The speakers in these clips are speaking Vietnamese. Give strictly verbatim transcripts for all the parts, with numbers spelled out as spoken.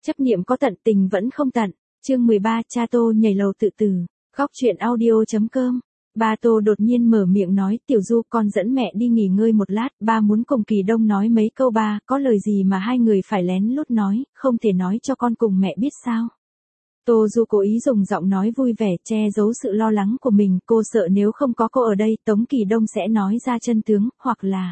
Chấp niệm có tận, tình vẫn không tận. Chương mười ba, cha Tô nhảy lầu tự tử. Góc truyện audio chấm com. Ba Tô đột nhiên mở miệng nói, Tiểu Du, con dẫn mẹ đi nghỉ ngơi một lát, ba muốn cùng Kỳ Đông nói mấy câu ba, có lời gì mà hai người phải lén lút nói, không thể nói cho con cùng mẹ biết sao. Tô Du cố ý dùng giọng nói vui vẻ che giấu sự lo lắng của mình, cô sợ nếu không có cô ở đây, Tống Kỳ Đông sẽ nói ra chân tướng, hoặc là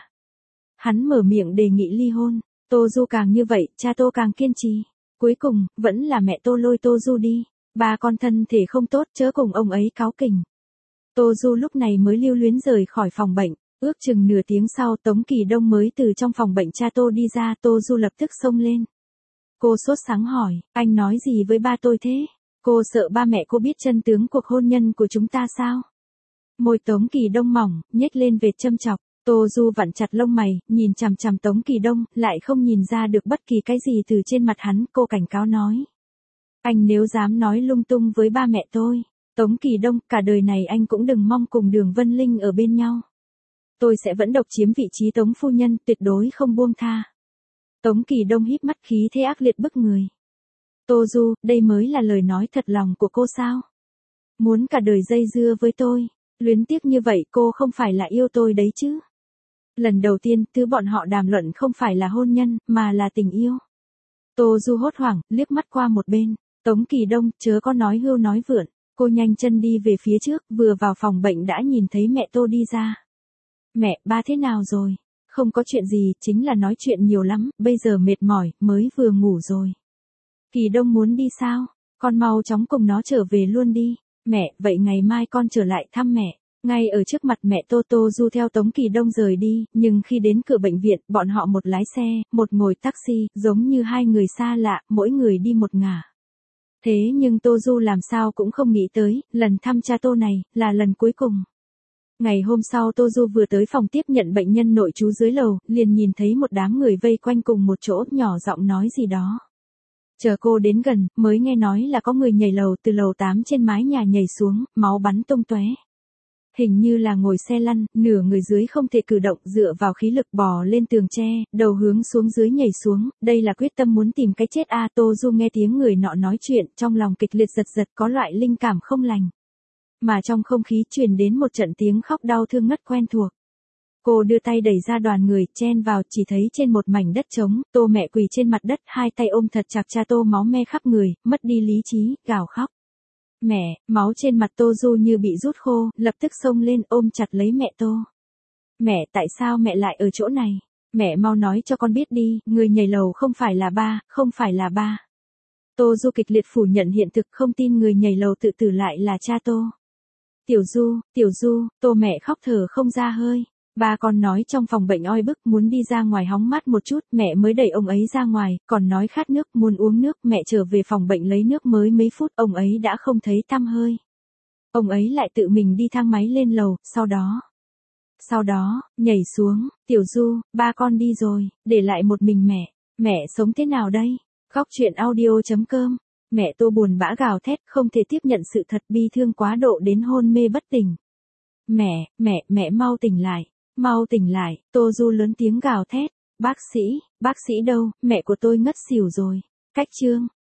hắn mở miệng đề nghị ly hôn. Tô Du càng như vậy, cha Tô càng kiên trì. Cuối cùng, vẫn là mẹ Tô lôi Tô Du đi. Ba con thân thể không tốt, chớ cùng ông ấy cáu kỉnh. Tô Du lúc này mới lưu luyến rời khỏi phòng bệnh. Ước chừng nửa tiếng sau, Tống Kỳ Đông mới từ trong phòng bệnh cha Tô đi ra, Tô Du lập tức xông lên. Cô sốt sắng hỏi, anh nói gì với ba tôi thế? Cô sợ ba mẹ cô biết chân tướng cuộc hôn nhân của chúng ta sao? Môi Tống Kỳ Đông mỏng, nhếch lên vệt châm chọc. Tô Du vặn chặt lông mày, nhìn chằm chằm Tống Kỳ Đông, lại không nhìn ra được bất kỳ cái gì từ trên mặt hắn, cô cảnh cáo nói. Anh nếu dám nói lung tung với ba mẹ tôi, Tống Kỳ Đông, cả đời này anh cũng đừng mong cùng Đường Vân Linh ở bên nhau. Tôi sẽ vẫn độc chiếm vị trí Tống phu nhân, tuyệt đối không buông tha. Tống Kỳ Đông híp mắt, khí thế ác liệt bức người. Tô Du, đây mới là lời nói thật lòng của cô sao? Muốn cả đời dây dưa với tôi, luyến tiếc như vậy, cô không phải là yêu tôi đấy chứ? Lần đầu tiên, thứ bọn họ đàm luận không phải là hôn nhân, mà là tình yêu. Tô Du hốt hoảng, liếc mắt qua một bên. Tống Kỳ Đông, chớ có nói hưu nói vượn. Cô nhanh chân đi về phía trước, vừa vào phòng bệnh đã nhìn thấy mẹ Tô đi ra. Mẹ, ba thế nào rồi? Không có chuyện gì, chính là nói chuyện nhiều lắm, bây giờ mệt mỏi, mới vừa ngủ rồi. Kỳ Đông muốn đi sao? Con mau chóng cùng nó trở về luôn đi. Mẹ, vậy ngày mai con trở lại thăm mẹ. Ngay ở trước mặt mẹ Tô Tô Du theo Tống Kỳ Đông rời đi, nhưng khi đến cửa bệnh viện, bọn họ một lái xe, một ngồi taxi, giống như hai người xa lạ, mỗi người đi một ngả. Thế nhưng Tô Du làm sao cũng không nghĩ tới, lần thăm cha Tô này, là lần cuối cùng. Ngày hôm sau Tô Du vừa tới phòng tiếp nhận bệnh nhân nội trú dưới lầu, liền nhìn thấy một đám người vây quanh cùng một chỗ, nhỏ giọng nói gì đó. Chờ cô đến gần, mới nghe nói là có người nhảy lầu từ lầu tám trên mái nhà nhảy xuống, máu bắn tung tóe. Hình như là ngồi xe lăn, nửa người dưới không thể cử động, dựa vào khí lực bò lên tường tre, đầu hướng xuống dưới nhảy xuống, đây là quyết tâm muốn tìm cái chết a. À, Tô Du nghe tiếng người nọ nói chuyện, trong lòng kịch liệt giật giật, có loại linh cảm không lành. Mà trong không khí truyền đến một trận tiếng khóc đau thương ngất quen thuộc. Cô đưa tay đẩy ra đoàn người, chen vào, chỉ thấy trên một mảnh đất trống, Tô mẹ quỳ trên mặt đất, hai tay ôm thật chặt cha Tô, máu me khắp người, mất đi lý trí, gào khóc. Mẹ, máu trên mặt Tô Du như bị rút khô, lập tức xông lên ôm chặt lấy mẹ Tô. Mẹ, tại sao mẹ lại ở chỗ này? Mẹ mau nói cho con biết đi, người nhảy lầu không phải là ba, không phải là ba. Tô Du kịch liệt phủ nhận hiện thực, không tin người nhảy lầu tự tử lại là cha Tô. Tiểu Du, Tiểu Du, Tô mẹ khóc thở không ra hơi. Ba con nói trong phòng bệnh oi bức, muốn đi ra ngoài hóng mát một chút, mẹ mới đẩy ông ấy ra ngoài, còn nói khát nước, muốn uống nước, mẹ trở về phòng bệnh lấy nước mới mấy phút, ông ấy đã không thấy tăm hơi. Ông ấy lại tự mình đi thang máy lên lầu, sau đó, sau đó, nhảy xuống. Tiểu Du, ba con đi rồi, để lại một mình mẹ, mẹ sống thế nào đây? Góc truyện audio chấm com. Mẹ Tô buồn bã gào thét, không thể tiếp nhận sự thật, bi thương quá độ đến hôn mê bất tỉnh. Mẹ, mẹ, mẹ mau tỉnh lại. Mau tỉnh lại, Tô Du lớn tiếng gào thét. Bác sĩ, bác sĩ đâu, mẹ của tôi ngất xỉu rồi. Cách chương.